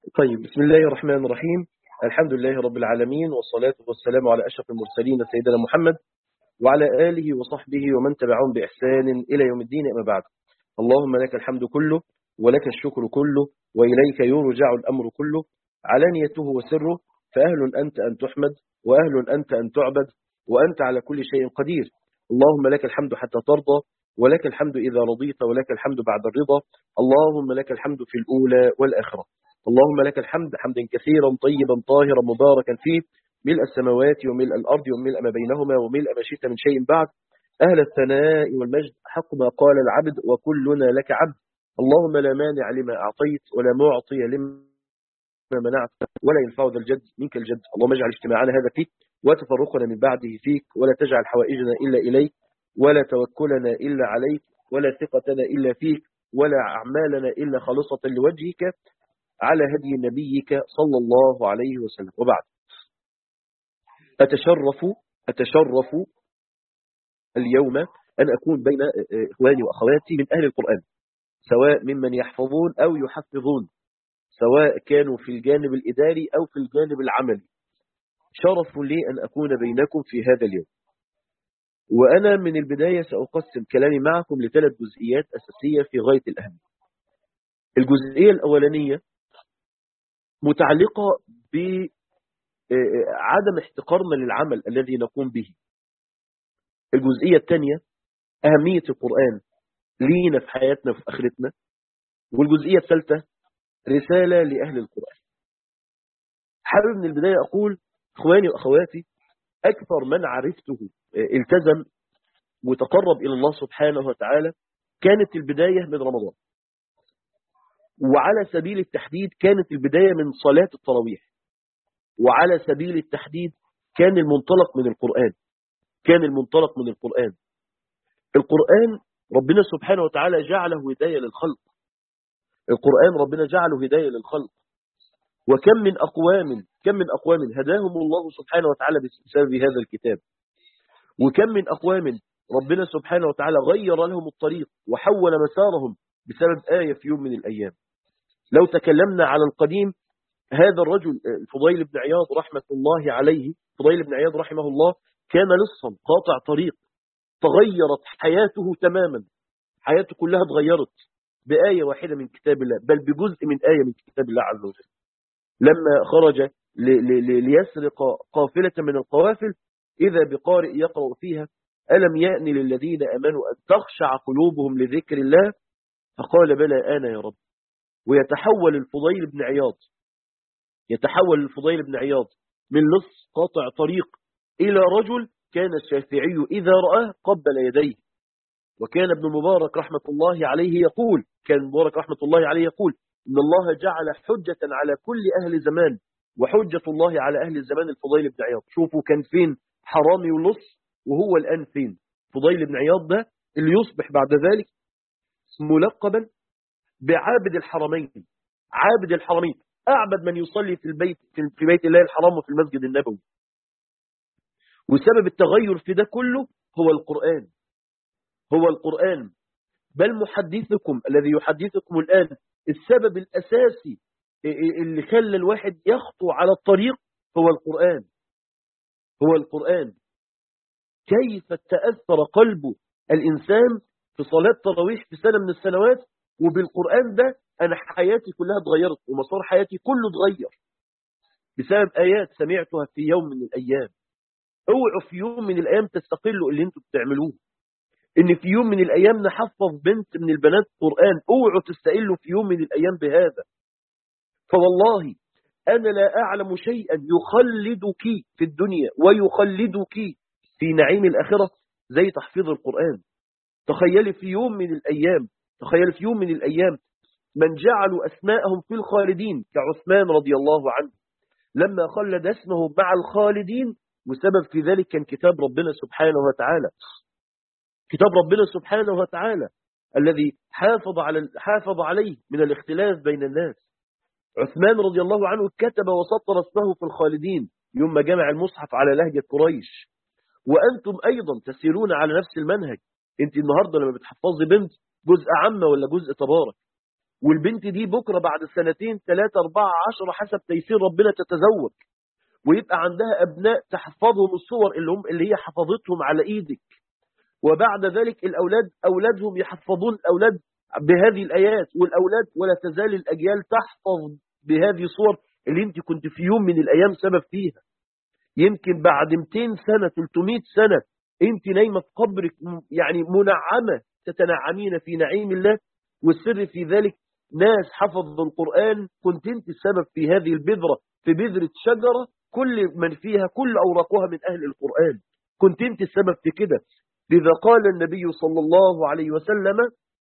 طيب، بسم الله الرحمن الرحيم. الحمد لله رب العالمين، والصلاة والسلام على أشرف المرسلين سيدنا محمد وعلى آله وصحبه ومن تبعهم بإحسان إلى يوم الدين. أما بعد، اللهم لك الحمد كله ولك الشكر كله وإليك يرجع الأمر كله، علانيته وسره، فأهل أنت أن تحمد وأهل أنت أن تعبد، وأنت على كل شيء قدير. اللهم لك الحمد حتى ترضى، ولك الحمد إذا رضيت، ولك الحمد بعد الرضا. اللهم لك الحمد في الأولى والآخرة. اللهم لك الحمد حمدا كثيرا طيبا طاهرا مباركا فيه، ملء السماوات وملء الأرض وملء ما بينهما وملء ما شئت من شيء بعد. أهل الثناء والمجد حق ما قال العبد، وكلنا لك عبد. اللهم لا مانع لما أعطيت ولا معطي لما منعت ولا ينفع ذا الجد منك الجد. اللهم اجعل اجتماعنا هذا فيك وتفرقنا من بعده فيك، ولا تجعل حوائجنا إلا إليك، ولا توكلنا إلا عليك، ولا ثقتنا إلا فيك، ولا أعمالنا إلا خالصة لوجهك، على هدي نبيك صلى الله عليه وسلم. وبعد، أتشرف اليوم أن أكون بين إخواني وأخواتي من أهل القرآن، سواء ممن يحفظون أو يحفظون، سواء كانوا في الجانب الإداري أو في الجانب العملي. شرف لي أن أكون بينكم في هذا اليوم. وأنا من البداية سأقسم كلامي معكم لثلاث جزئيات أساسية في غاية الأهمية. الجزئية الأولانية متعلقة بعدم احتقارنا للعمل الذي نقوم به. الجزئية الثانية أهمية القرآن لينا في حياتنا وفي آخرتنا. والجزئية الثالثة رسالة لأهل القرآن. حابب من البداية أقول إخواني وأخواتي، أكثر من عرفته التزم وتقرب إلى الله سبحانه وتعالى كانت البداية من رمضان، وعلى سبيل التحديد كانت البداية من صلاة التراويح، وعلى سبيل التحديد كان المنطلق من القرآن. القرآن ربنا سبحانه وتعالى جعله هداية للخلق. القرآن ربنا جعله هداية للخلق. وكم من أقوام هداهم الله سبحانه وتعالى بسبب هذا الكتاب، وكم من أقوام ربنا سبحانه وتعالى غير لهم الطريق وحول مسارهم بسبب آية في يوم من الأيام. لو تكلمنا على القديم، هذا الرجل الفضيل بن عياض رحمة الله عليه، فضيل بن عياض رحمه الله، كان لصا قاطع طريق، تغيرت حياته تماما. حياته كلها اتغيرت بآية واحدة من كتاب الله، بل بجزء من آية من كتاب الله عز وجل. لما خرج ليسرق قافلة من القوافل، إذا بقارئ يقرأ فيها: ألم يأن للذين أمنوا أن تخشع قلوبهم لذكر الله، فقال: بلى آن يا رب. ويتحول الفضيل بن عياض من لص قاطع طريق إلى رجل كان الشافعي إذا رآه قبل يديه. وكان ابن مبارك رحمة الله عليه يقول إن الله جعل حجة على كل أهل زمان، وحجة الله على أهل الزمان الفضيل بن عياض. شوفوا كان فين حرامي ولص، وهو الآن فين فضيل بن عياض ده اللي يصبح بعد ذلك ملقبا بعابد الحرمين. عابد الحرمين، أعبد من يصلي في بيت الله الحرام وفي المسجد النبوي. وسبب التغير في ده كله هو القرآن. بل محدثكم الذي يحدثكم الآن، السبب الأساسي اللي خلى الواحد يخطو على الطريق هو القرآن. كيف تأثر قلب الإنسان في صلاة تراويح في سنة من السنوات، وبالقرآن ده أنا حياتي كلها اتغيرت، ومسار حياتي كله اتغير بسبب آيات سمعتها في يوم من الأيام. اوعوا في يوم من الأيام تستقلوا اللي انتوا بتعملوه. إن في يوم من الأيام نحفظ بنت من البنات قرآن، اوعوا تستقلوا في يوم من الأيام بهذا. فوالله أنا لا أعلم شيئا يخلدك في الدنيا ويخلدك في نعيم الآخرة زي تحفيظ القرآن. تخيلي في يوم من الأيام من جعلوا أسماءهم في الخالدين، كعثمان رضي الله عنه لما خلد اسمه مع الخالدين، وسبب في ذلك كان كتاب ربنا سبحانه وتعالى الذي حافظ عليه من الاختلاف بين الناس. عثمان رضي الله عنه كتب وسطر اسمه في الخالدين يوم ما جمع المصحف على لهجة قريش. وأنتم أيضا تسيرون على نفس المنهج. أنت النهاردة لما بتحفظي بنت جزء عامة ولا جزء تبارك، والبنت دي بكرة بعد سنتين 3 4 10 حسب تيسير ربنا تتزوج، ويبقى عندها أبناء تحفظهم الصور اللي هي حفظتهم على إيدك، وبعد ذلك الأولاد أولادهم يحفظون الأولاد بهذه الآيات، والأولاد ولا تزال الأجيال تحفظ بهذه الصور اللي انت كنت في يوم من الأيام سبب فيها. يمكن بعد 200 سنة 300 سنة انت نايمة في قبرك يعني منعمة تتنعمين في نعيم الله، والسر في ذلك ناس حفظوا القرآن كنت انت السبب في هذه البذرة، في بذرة شجرة كل من فيها كل أوراقها من أهل القرآن، كنت انت السبب في كده. لذا قال النبي صلى الله عليه وسلم: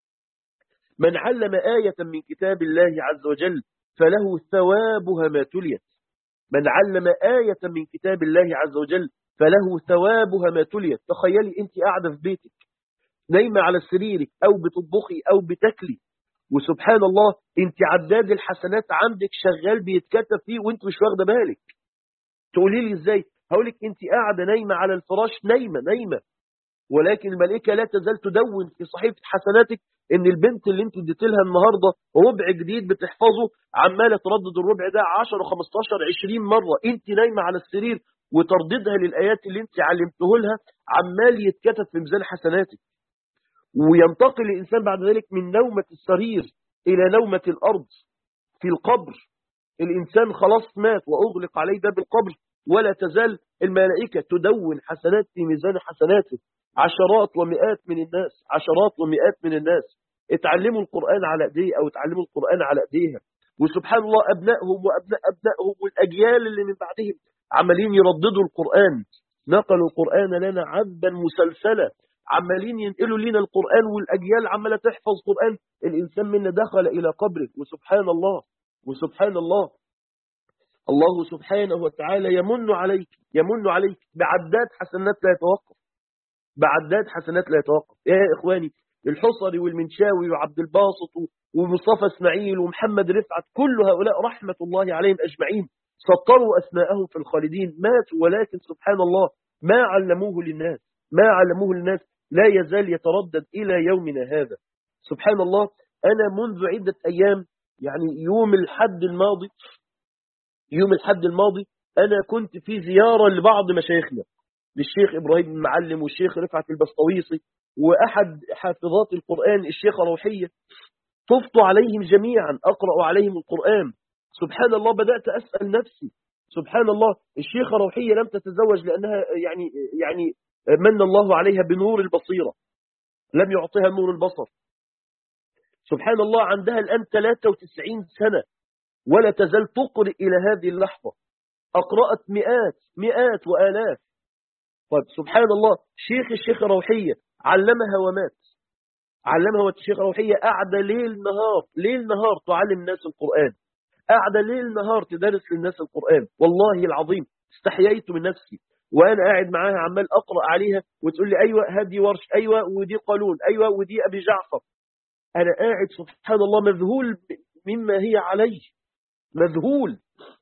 من علم آية من كتاب الله عز وجل فله ثوابها ما تليت. من علم آية من كتاب الله عز وجل فله ثوابها ما تليت. تخيلي انت قاعدة في بيتك نايمة على سريرك أو بتطبخي أو بتاكلي، وسبحان الله انت عداد الحسنات عندك شغال بيتكتب فيه وانت مش واخده بالك. تقولي لي ازاي؟ هقولك انت قاعدة نايمة على الفراش نايمة، ولكن الملائكة لا تزال تدون في صحيفة حسناتك ان البنت اللي انت اديت لها النهاردة ربع جديد بتحفظه عمالة تردد الربع ده 10 15 20 مرة، انت نايمة على السرير وترددها للآيات اللي انت علمته لها عمال يتكتب في ميزان حسناتك. وينتقل الإنسان بعد ذلك من نومة السرير إلى نومة الأرض في القبر. الإنسان خلاص مات وأغلق عليه باب القبر، ولا تزال الملائكة تدون حسنات في ميزان حسناته. عشرات ومئات من الناس، عشرات ومئات من الناس اتعلموا القرآن على ايديه أو اتعلموا القرآن على ايديها، وسبحان الله أبنائهم وأبناء أبنائهم والأجيال اللي من بعدهم عمالين يرددوا القرآن. نقلوا القرآن لنا عذبا مسلسلا، عمالين ينقلوا لنا القرآن والأجيال عمالة تحفظ قرآن. الإنسان منا دخل إلى قبره وسبحان الله وسبحان الله الله سبحانه وتعالى يمن عليك بعداد حسنات لا يتوقف، بعداد حسنات لا يتوقف. يا إخواني الحصري والمنشاوي وعبد الباسط ومصطفى اسماعيل ومحمد رفعت كل هؤلاء رحمة الله عليهم أجمعين سطروا أسماءهم في الخالدين، ماتوا ولكن سبحان الله ما علموه للناس لا يزال يتردد إلى يومنا هذا. سبحان الله. أنا منذ عدة أيام يعني يوم الحد الماضي أنا كنت في زيارة لبعض مشايخنا، للشيخ إبراهيم المعلم والشيخ رفعت البسطويسي وأحد حافظات القرآن الشيخة روحية. طفت عليهم جميعا أقرأ عليهم القرآن. سبحان الله بدأت أسأل نفسي سبحان الله الشيخة روحية لم تتزوج لأنها يعني من الله عليها بنور البصيرة، لم يعطيها نور البصر. سبحان الله عندها الآن 93 سنة ولا تزال تقرأ إلى هذه اللحظة. أقرأت مئات وآلاف. طيب سبحان الله الشيخة روحية علمها ومات. الشيخة روحية قاعدة ليل نهار تعلم الناس القرآن، قاعدة ليل نهار تدرس للناس القرآن. والله العظيم استحييت من نفسي وأنا قاعد معاها عمال أقرأ عليها وتقول لي أيوة هذه ورش، أيوة ودي قالون، أيوة ودي أبي جعفر. أنا قاعد سبحان الله مذهول مما هي عليه، مذهول.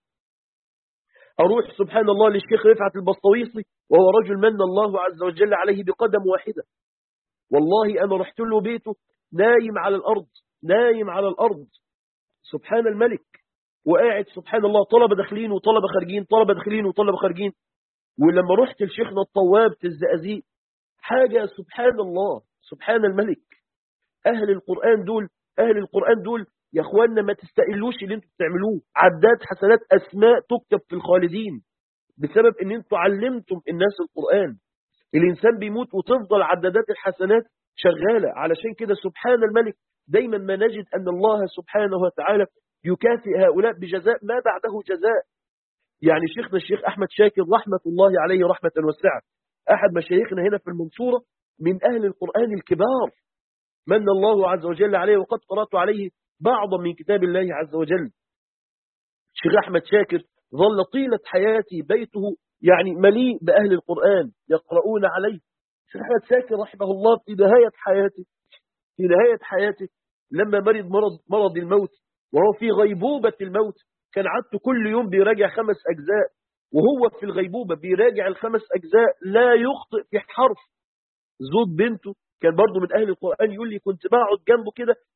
أروح سبحان الله للشيخ رفعت البسطويسي وهو رجل من الله عز وجل عليه بقدم واحدة. والله أنا رحت له بيته نايم على الأرض سبحان الملك، وقاعد سبحان الله طلبة داخلين وطلبة خارجين، طلبة داخلين وطلبة خارجين. ولما رحت لشيخنا الطواب في الزقازيق حاجة سبحان الله سبحان الملك. أهل القرآن دول يا أخواننا ما تستقلوش اللي انتوا بتعملوه. عداد حسنات أسماء تكتب في الخالدين بسبب ان انتوا علمتم الناس القرآن. الإنسان بيموت وتفضل عدادات الحسنات شغالة. علشان كده سبحان الملك دايما ما نجد أن الله سبحانه وتعالى يكافئ هؤلاء بجزاء ما بعده جزاء. يعني شيخنا الشيخ أحمد شاكر رحمة الله عليه رحمة واسعة، أحد مشايخنا هنا في المنصورة من أهل القرآن الكبار من الله عز وجل عليه، وقد قرأت عليه بعضا من كتاب الله عز وجل. الشيخ أحمد شاكر ظل طيلة حياتي بيته يعني مليء بأهل القرآن يقرؤون عليه. الشيخ أحمد شاكر رحمه الله في نهاية حياته لما مرض الموت وهو في غيبوبة الموت، كان عادته كل يوم بيراجع 5 أجزاء، وهو في الغيبوبة بيراجع ال5 أجزاء لا يخطئ في حرف. زوج بنته كان برضو من أهل القرآن يقول لي كنت بقعد جنبه كده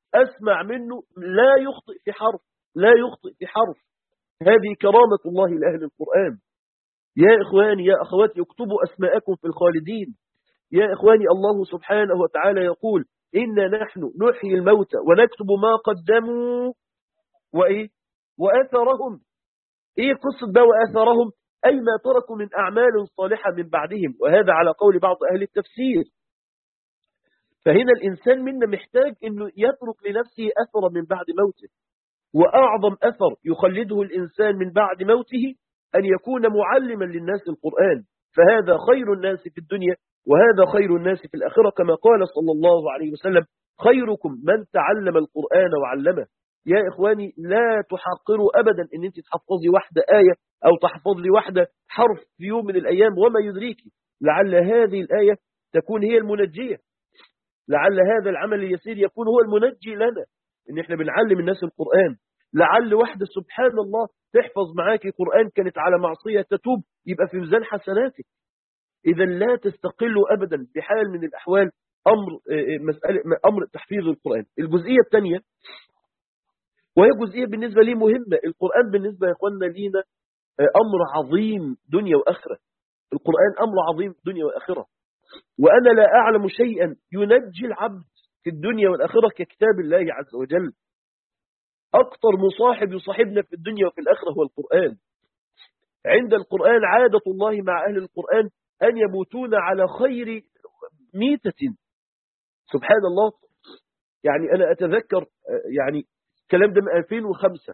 أسمع منه لا يخطئ في حرف، لا يخطئ في حرف. هذه كرامة الله لأهل القرآن. يا إخواني يا أخواتي، اكتبوا أسماءكم في الخالدين. يا إخواني، الله سبحانه وتعالى يقول إنا نحن نحيي الموتى ونكتب ما قدموا وإيه وآثارهم. إيه قصة بقى وآثارهم؟ أي ما تركوا من أعمال صالحة من بعدهم، وهذا على قول بعض أهل التفسير. فهنا الإنسان منا محتاج أنه يترك لنفسه أثر من بعد موته، وأعظم أثر يخلده الإنسان من بعد موته أن يكون معلما للناس القرآن، فهذا خير الناس في الدنيا وهذا خير الناس في الآخرة، كما قال صلى الله عليه وسلم خيركم من تعلم القرآن وعلمه. يا إخواني، لا تحقروا أبدا أن أنت تحفظي واحدة آية أو تحفظ لي واحدة حرف في يوم من الأيام، وما يدريكي لعل هذه الآية تكون هي المنجية، لعل هذا العمل اليسير يكون هو المنجي لنا، ان احنا بنعلم الناس القرآن. لعل واحدة سبحان الله تحفظ معاكي قرآن كانت على معصية تتوب يبقى في ميزان حسناتك. اذا لا تستقلوا ابدا بحال من الاحوال امر تحفيظ القرآن. الجزئية الثانية، وهي جزئية بالنسبة لي مهمة، القرآن بالنسبة يا اخواننا لينا امر عظيم دنيا واخرة. القرآن امر عظيم دنيا واخرة، وأنا لا أعلم شيئا ينجي العبد في الدنيا والآخرة ككتاب الله عز وجل. أكثر مصاحب يصاحبنا في الدنيا وفي الآخرة هو القرآن. عند القرآن عادة الله مع أهل القرآن أن يموتون على خير ميتة. سبحان الله. يعني أنا أتذكر يعني الكلام ده من 2005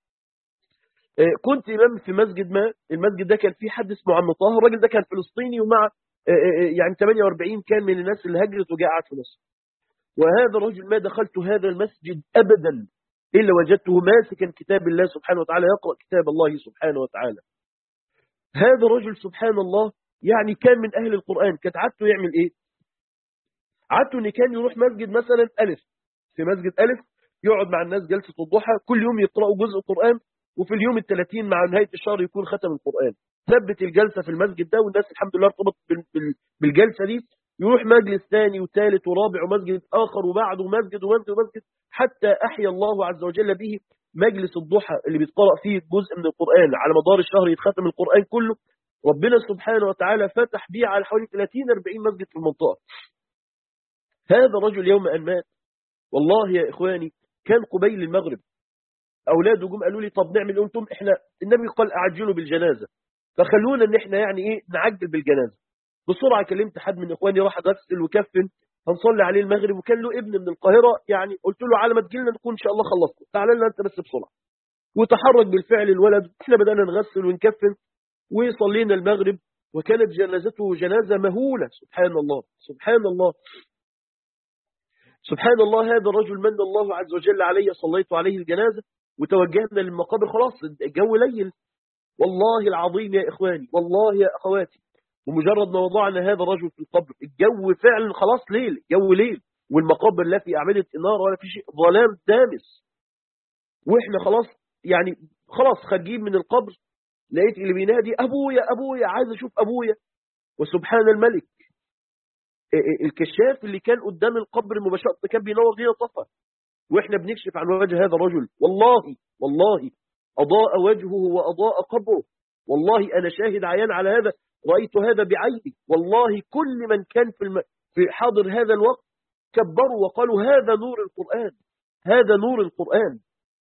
كنت إمام في مسجد ما، المسجد ده كان فيه حد اسمه عم طه، الراجل ده كان فلسطيني ومع يعني 48 كان من الناس اللي هجرت وجاء قعد في مصر. وهذا الرجل ما دخلت هذا المسجد أبدا إلا وجدته ماسكا كتاب الله سبحانه وتعالى، يقرأ كتاب الله سبحانه وتعالى. هذا الرجل سبحان الله يعني كان من أهل القرآن. كانت عادته يعمل إيه؟ عادته إن كان يروح مسجد مثلا ألف، في مسجد ألف يقعد مع الناس جلسة الضحى، كل يوم يقرأوا جزء قرآن، وفي اليوم ال30 مع نهاية الشهر يكون ختم القرآن. ثبت الجلسة في المسجد ده، والناس الحمد لله ارتبطت بالجلسة دي. يروح مجلس ثاني وثالث ورابع ومسجد آخر وبعده مسجد ومسجد ومسجد، حتى أحيا الله عز وجل به مجلس الضحى اللي بيتقرأ فيه جزء من القرآن على مدار الشهر، يتختم القرآن كله. ربنا سبحانه وتعالى فتح بيه على حوالي 30-40 مسجد في المنطقة. هذا الرجل يوم أن مات والله يا إخواني كان قبيل المغرب، أولاده جم قالوا لي طب نعمل إيه؟ قلتم إحنا النبي قال أعجلوا بالجنازة، فخلونا إن إحنا يعني إيه نعجل بالجنازة. بسرعة كلمت حد من إخواني راح أغسل وكفن، هنصلي عليه المغرب، وكان له ابن من القاهرة، يعني قلت له على ما تجيلنا نكون إن شاء الله خلصنا، تعال لنا أنت بس بسرعة. وتحرك بالفعل الولد، إحنا بدأنا نغسل ونكفن وصلينا المغرب، وكانت جنازته جنازة مهولة. سبحان الله سبحان الله سبحان الله. هذا الرجل من الله عز وجل علي، صليت عليه الجنازة وتوجهنا للمقابر، خلاص الجو ليل. والله العظيم يا إخواني والله يا أخواتي، ومجرد ما وضعنا هذا الرجل في القبر الجو فعلا خلاص ليل، جو ليل، والمقابر لا في أعمدة النار ولا في شيء، ظلام دامس. وإحنا خلاص يعني خلاص خارجين من القبر، لقيت اللي بينادي أبويا أبويا، عايز أشوف أبويا. وسبحان الملك الكشاف اللي كان قدام القبر مباشرة كان بينور لنا طفى، واحنا بنكشف عن وجه هذا الرجل والله والله أضاء وجهه وأضاء قبره. والله أنا شاهد عيان على هذا، رأيت هذا بعيني. والله كل من كان في حاضر هذا الوقت كبروا وقالوا هذا نور القرآن، هذا نور القرآن.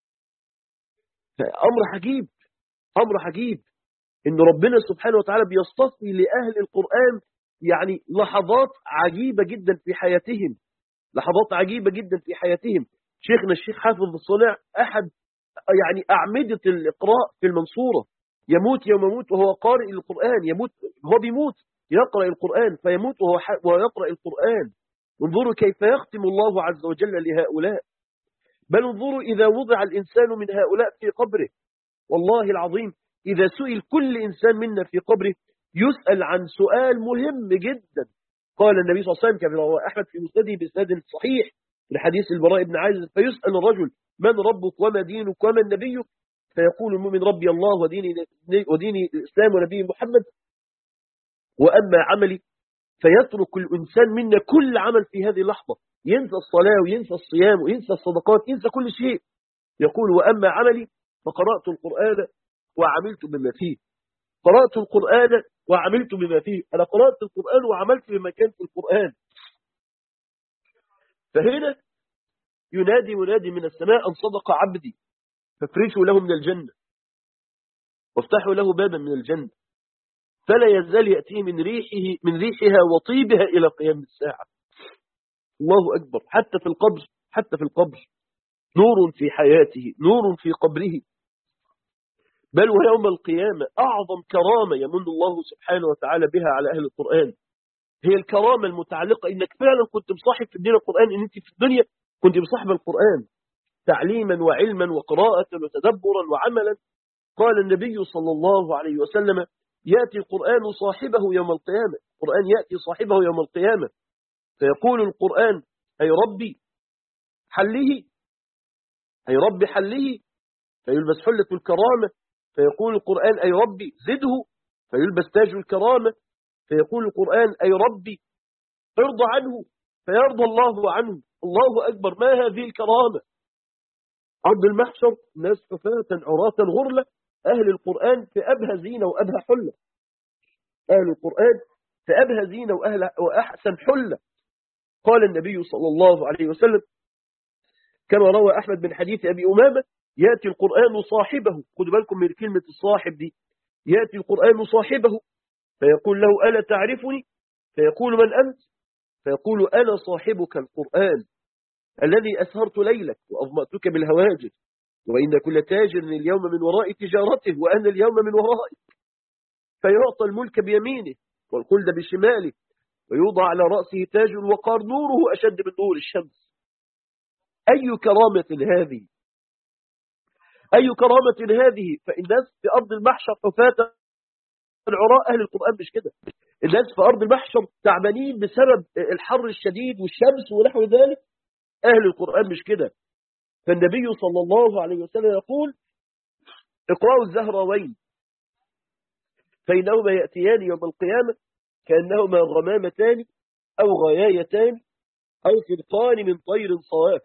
أمر عجيب، أمر عجيب إن ربنا سبحانه وتعالى بيصطفي لأهل القرآن يعني لحظات عجيبة جدا في حياتهم، لحظات عجيبة جدا في حياتهم. شيخنا الشيخ حافظ الصنع أحد يعني أعمدة الإقراء في المنصورة، يموت يوم يموت وهو قارئ القرآن، يموت هو بيموت يقرأ القرآن، فيموت وهو يقرأ القرآن. انظروا كيف يختم الله عز وجل لهؤلاء. بل انظروا إذا وضع الإنسان من هؤلاء في قبره، والله العظيم إذا سئل كل إنسان منا في قبره يسأل عن سؤال مهم جدا. قال النبي صلى الله عليه وسلم كما رواه أحمد في مسنده بإسناد صحيح لحديث البراء بن عازب، فيسأل الرجل من ربك وما دينك ومن نبيك، فيقول المؤمن ربي الله وديني الإسلام ونبي محمد وأما عملي، فيترك الإنسان منا كل عمل في هذه اللحظة ينسى الصلاة وينسى الصيام وينسى الصدقات، ينسى كل شيء. يقول وأما عملي فقرأت القرآن وعملت بما فيه. قرأت القرآن وعملت بما فيه، أنا قرأت القرآن وعملت بما كان في القرآن. فهنا ينادي منادي من السماء أن صدق عبدي فافرشوا له من الجنة وافتحوا له بابا من الجنة فلا يزال يأتيه من ريحها وطيبها إلى قيام الساعة. الله أكبر. حتى في القبر نور في حياته، نور في قبره. بل ويوم القيامة أعظم كرامة يمن الله سبحانه وتعالى بها على أهل القرآن هي الكرامة المتعلقة إنك فعلا كنت مصاحب في الدين القرآن، إن أنت في الدنيا كنت مصاحب القرآن تعليما وعلما وقراءة وتدبرا وعملا. قال النبي صلى الله عليه وسلم يأتي القرآن صاحبه يوم القيامة، القرآن يأتي صاحبه يوم القيامة فيقول القرآن أي ربي حله، أي ربي حله، فيلبس حلة الكرامة. فيقول القرآن أي ربي زده، فيلبس تاج الكرامة. فيقول القرآن أي ربي ارضى عنه، فيرضى الله عنه. الله أكبر، ما هذه الكرامة! عرض المحشر ناس حفاة عراة غرلة، أهل القرآن في أبهى زينة وأبهى حلة، أهل القرآن في أبهى زينة وأحسن حلة. قال النبي صلى الله عليه وسلم كما روى أحمد من حديث أبي أمامة يأتي القرآن صاحبه، خدوا بالكم من كلمة الصاحب دي، يأتي القرآن صاحبه فيقول له ألا تعرفني؟ فيقول من أنت؟ فيقول أنا صاحبك القرآن الذي أسهرت ليلك وأظمأتك بالهواجر، وإن كل تاجر اليوم من وراء تجارته وأنا اليوم من ورائك. فيعطى الملك بيمينه والخلد بشماله ويوضع على رأسه تاج الوقار نوره أشد من نور الشمس. أي كرامة هذه! أي كرامة هذه! فالناس في أرض المحشر حفاة عراء، أهل القرآن مش كده. الناس في أرض المحشر تعبانين بسبب الحر الشديد والشمس ونحو ذلك، أهل القرآن مش كده. فالنبي صلى الله عليه وسلم يقول اقرأوا الزهراوين فإنهما يأتيان يوم القيامة كأنهما غمامتان أو غيايتان أو فرقان من طير صواف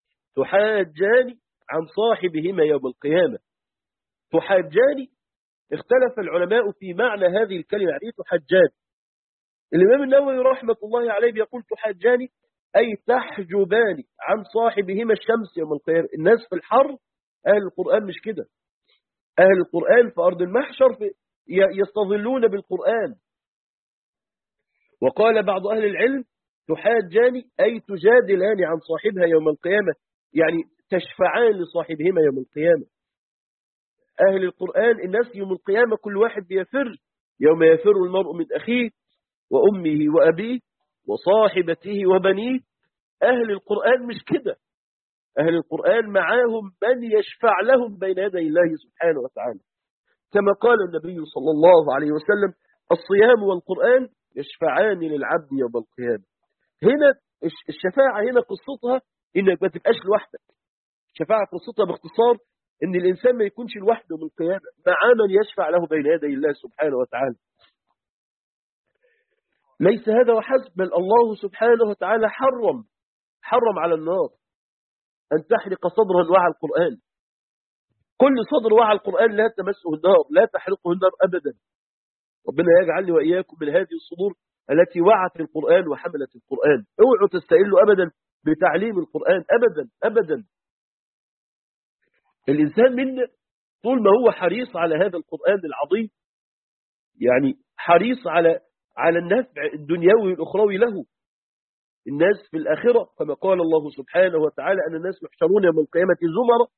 تحاجان عن صاحبهما يوم القيامة. تحاجان، اختلف العلماء في معنى هذه الكلمة، يعني تحاجان. الإمام النووي رحمة الله عليه بيقول تحاجان أي تحجبان عن صاحبهما الشمس يوم القيامة. الناس في الحر، أهل القرآن مش كده. أهل القرآن في أرض المحشر يستظلون بالقرآن. وقال بعض أهل العلم تحاجان أي تجادلان عن صاحبها يوم القيامة، يعني تشفعان لصاحبهما يوم القيامة. أهل القرآن الناس يوم القيامة كل واحد بيفر، يوم يفر المرء من أخيه وأمه وأبيه وصاحبته وبنيه. أهل القرآن مش كده. أهل القرآن معاهم من يشفع لهم بين يدي الله سبحانه وتعالى، كما قال النبي صلى الله عليه وسلم الصيام والقرآن يشفعان للعبد يوم القيامة. هنا الشفاعة هنا قصتها إنك ما تبقاش لوحدك. الشفاعة قصتها باختصار إن الإنسان ما يكونش لوحده من القيامة، مع من يشفع له بين يدي الله سبحانه وتعالى. ليس هذا وحسب، بل الله سبحانه وتعالى حرم على النار أن تحرق صدرا وعى القرآن. كل صدر وعى القرآن لا تمسه النار، لا تحرقه النار أبدا. ربنا يجعلني وإياكم من هذه الصدور التي وعت القرآن وحملت القرآن. اوعوا تستقلوا أبدا بتعليم القرآن، أبدا أبدا. الإنسان منا طول ما هو حريص على هذا القرآن العظيم، يعني حريص على النفع الدنيوي والأخروي له. الناس في الآخرة كما قال الله سبحانه وتعالى أن الناس يحشرون يوم القيامة زمرا،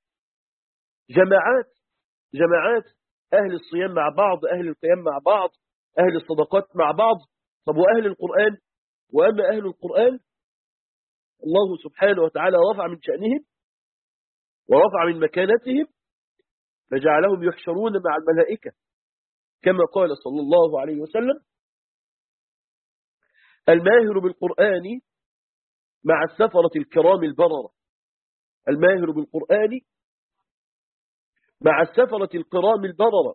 جماعات، أهل الصيام مع بعض، أهل القيام مع بعض، أهل الصدقات مع بعض. طب وأهل القرآن؟ وأما أهل القرآن الله سبحانه وتعالى رفع من شأنهم ورفع من مكانتهم فجعلهم يحشرون مع الملائكة، كما قال صلى الله عليه وسلم الماهر بالقرآن مع السفرة الكرام البررة. الماهر بالقرآن مع السفرة الكرام البررة.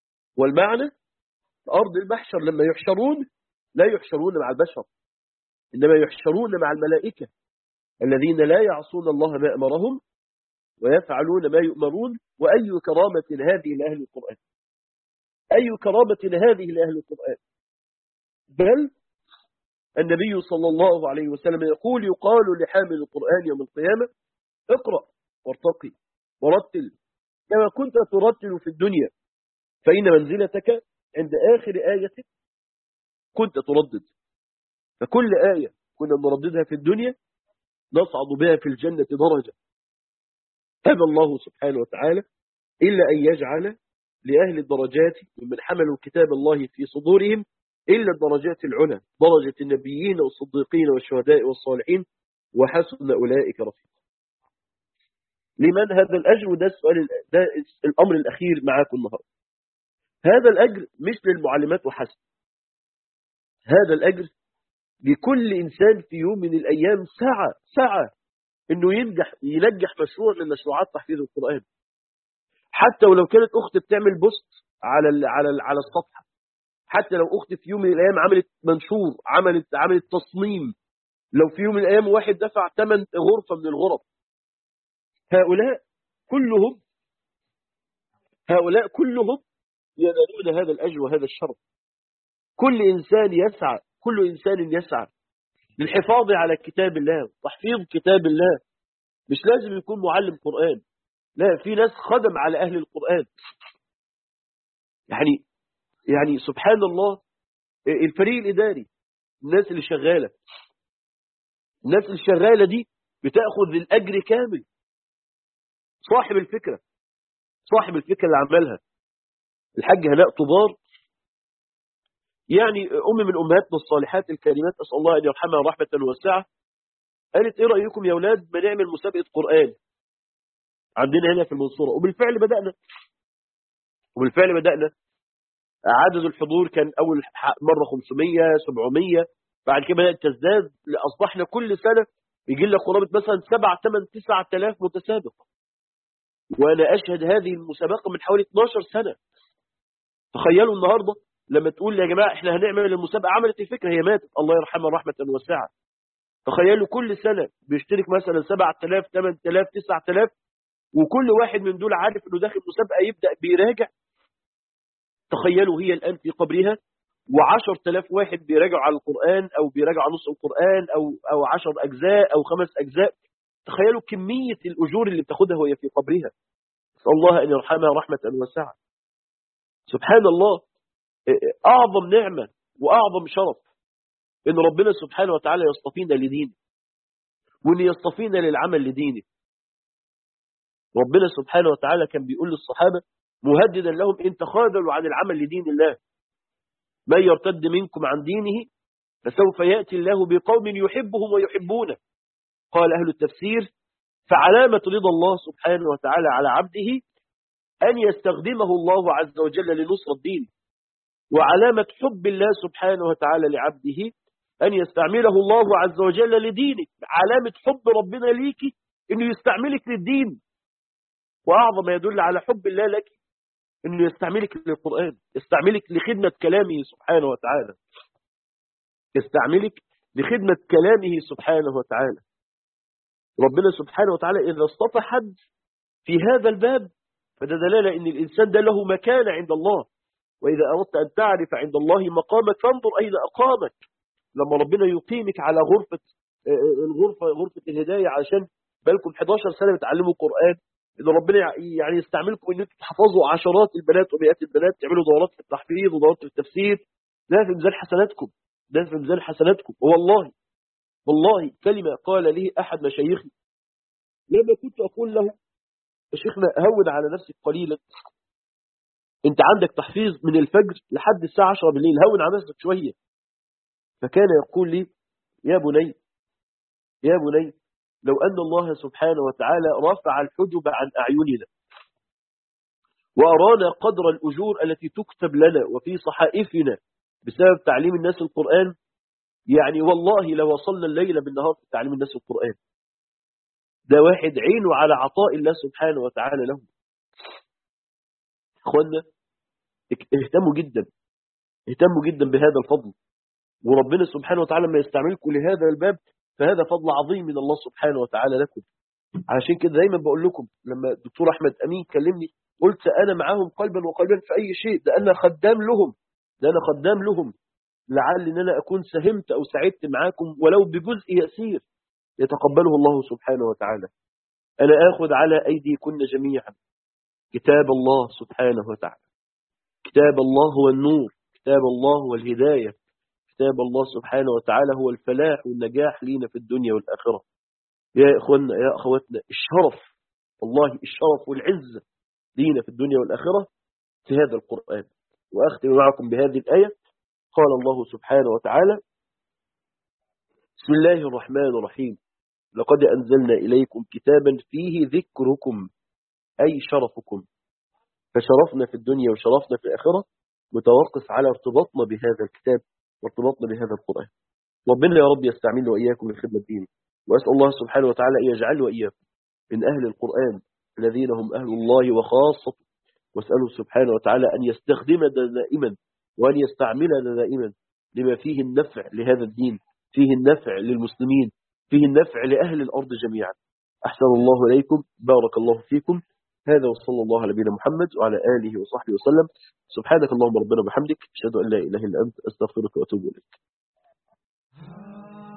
والمعنى أرض المحشر لما يحشرون لا يحشرون مع البشر، إنما يحشرون مع الملائكة الذين لا يعصون الله ما أمرهم ويفعلون ما يؤمرون. وأي كرامة هذه لأهل القرآن، أي كرامة هذه لأهل القرآن. بل النبي صلى الله عليه وسلم يقول: يقال لحامل القرآن يوم القيامة: اقرأ وارتقي ورتل كما كنت ترتل في الدنيا، فإن منزلتك عند آخر آية كنت تردد. فكل آية كنا نرددها في الدنيا نصعد بها في الجنة درجة. أبى الله سبحانه وتعالى إلا أن يجعل لأهل الدرجات ممن حملوا كتاب الله في صدورهم إلا الدرجات العلى، درجة النبيين والصديقين والشهداء والصالحين، وحسن أولئك رفيقا. لمن هذا الأجر؟ وده السؤال، ده الأمر الأخير معاكم النهارده. هذا الأجر مش للمعلمات وحسب، هذا الأجر لكل إنسان في يوم من الأيام سعى إنه ينجح مشروع من مشروعات تحفيظ القرآن. حتى ولو كانت أخت بتعمل بوست على الصفحة، حتى لو أخت في يوم من الأيام عملت منشور، عملت تصميم، لو في يوم من الأيام واحد دفع ثمن غرفة من الغرف، هؤلاء كلهم ينالون هذا الأجر وهذا الشرف. كل إنسان يسعى للحفاظ على كتاب الله، تحفيظ كتاب الله. مش لازم يكون معلم قرآن، لا، في ناس خدم على أهل القرآن. يعني سبحان الله، الفريق الإداري، الناس اللي شغالة دي بتأخذ الأجر كامل. صاحب الفكرة اللي عملها الحاج هناء طبار، يعني أم من أمهاتنا الصالحات الكريمات، أسأل الله أن يرحمها رحمة واسعة، قالت: إيه رأيكم يا أولاد بنعمل مسابقة قرآن عندنا هنا في المنصورة؟ وبالفعل بدأنا. عدد الحضور كان أول مرة 500 700، بعد كده بدأت تزداد، أصبحنا كل سنة يجي لنا قرابة مثلا 7 8 9000 متسابق. وأنا أشهد هذه المسابقة من حوالي 12 سنة. تخيلوا النهاردة لما تقول يا جماعة احنا هنعمل المسابقة، عملت الفكرة، هي ماتت الله يرحمها رحمة واسعة. تخيلوا كل سنة بيشترك مثلا 7000 8000 9000، وكل واحد من دول عارف انه داخل مسابقة يبدأ بيراجع. تخيلوا هي الآن في قبرها و10,000 واحد بيراجعوا على القرآن، أو بيراجعوا نص القرآن، أو 10 أجزاء أو 5 أجزاء. تخيلوا كمية الأجور اللي بتاخدها وهي في قبرها. نسأل الله أن يرحمها رحمة واسعة. سبحان الله، أعظم نعمة وأعظم شرف إن ربنا سبحانه وتعالى يصطفينا لدينه، وإن يصطفينا للعمل لدينه. ربنا سبحانه وتعالى كان بيقول للصحابة مهددا لهم: إن تخاذلوا عن العمل لدين الله من يرتد منكم عن دينه فسوف يأتي الله بقوم يحبهم ويحبونه. قال أهل التفسير: فعلامة رضا الله سبحانه وتعالى على عبده أن يستخدمه الله عز وجل لنصرة الدين، وعلامة حب الله سبحانه وتعالى لعبده أن يستعمله الله عز وجل لدينك. علامة حب ربنا ليك أنه يستعملك للدين، وأعظم ما يدل على حب الله لك أنه يستعملك للقرآن، يستعملك لخدمة كلامه سبحانه وتعالى، يستعملك لخدمة كلامه سبحانه وتعالى. ربنا سبحانه وتعالى إذا اصطفى حد في هذا الباب فده دلالة أن الإنسان ده له مكانة عند الله. وإذا أردت أن تعرف عند الله مقامك فانظر أين أقامك. لما ربنا يقيمك على غرفة الهداية، عشان بالكم 11 سنة بتعلموا القرآن، إذا ربنا يعني يستعملكم أن انتم تحفظوا عشرات البنات ومئات البنات، تعملوا دورات في التحفيظ ودورات في التفسير، ده في ميزان حسناتكم، ده في ميزان حسناتكم. والله كلمة قال لي أحد مشايخي لما كنت أقول له: يا شيخنا هون على نفسك قليلا، أنت عندك تحفيظ من الفجر لحد الساعة 10 بالليل، هون على نفسك شوية. فكان يقول لي: يا بني لو أن الله سبحانه وتعالى رفع الحجب عن أعيننا وأرانا قدر الأجور التي تكتب لنا وفي صحائفنا بسبب تعليم الناس القرآن، يعني والله لو وصلنا الليلة بالنهار في تعليم الناس القرآن. ده واحد عينه على عطاء الله سبحانه وتعالى له. إخوانا اهتموا جدا بهذا الفضل، وربنا سبحانه وتعالى ما يستعملكم لهذا الباب فهذا فضل عظيم من الله سبحانه وتعالى لكم. عشان كده دايما بقول لكم لما الدكتور أحمد أمين كلمني قلت أنا معاهم قلبا وقلبا في أي شيء، ده أنا خدام لهم، ده أنا خدام لهم، لعل إن أنا أكون ساهمت أو ساعدت معاكم ولو بجزء يسير يتقبله الله سبحانه وتعالى. أنا آخذ على أيديكن جميعا كتاب الله سبحانه وتعالى. كتاب الله هو النور، كتاب الله هو الهداية، كتاب الله سبحانه وتعالى هو الفلاح والنجاح لينا في الدنيا والآخرة. يا إخواننا يا أخواتنا، الشرف والله الشرف والعزة لينا في الدنيا والآخرة في هذا القرآن. وأختم معكم بهذه الآية. قال الله سبحانه وتعالى: بسم الله الرحمن الرحيم، لقد أنزلنا إليكم كتابا فيه ذكركم أي شرفكم. فشرفنا في الدنيا وشرفنا في الآخرة متوقف على ارتباطنا بهذا الكتاب وارتباطنا بهذا القرآن. ربنا يا رب يستعمل وإياكم لخدمة الدين، وأسأل الله سبحانه وتعالى أن يجعل وإياكم من أهل القرآن الذين هم أهل الله وخاصته، وأسأله سبحانه وتعالى أن يستخدمنا دائما وأن يستعملنا دائما لما فيه النفع لهذا الدين، فيه النفع للمسلمين، فيه النفع لأهل الأرض جميعا. أحسن الله إليكم، بارك الله فيكم. هذا وصلى الله على نبينا محمد وعلى آله وصحبه وسلم. سبحانك اللهم ربنا وبحمدك، أشهد أن لا إله إلا أنت، أستغفرك وأتوب إليك.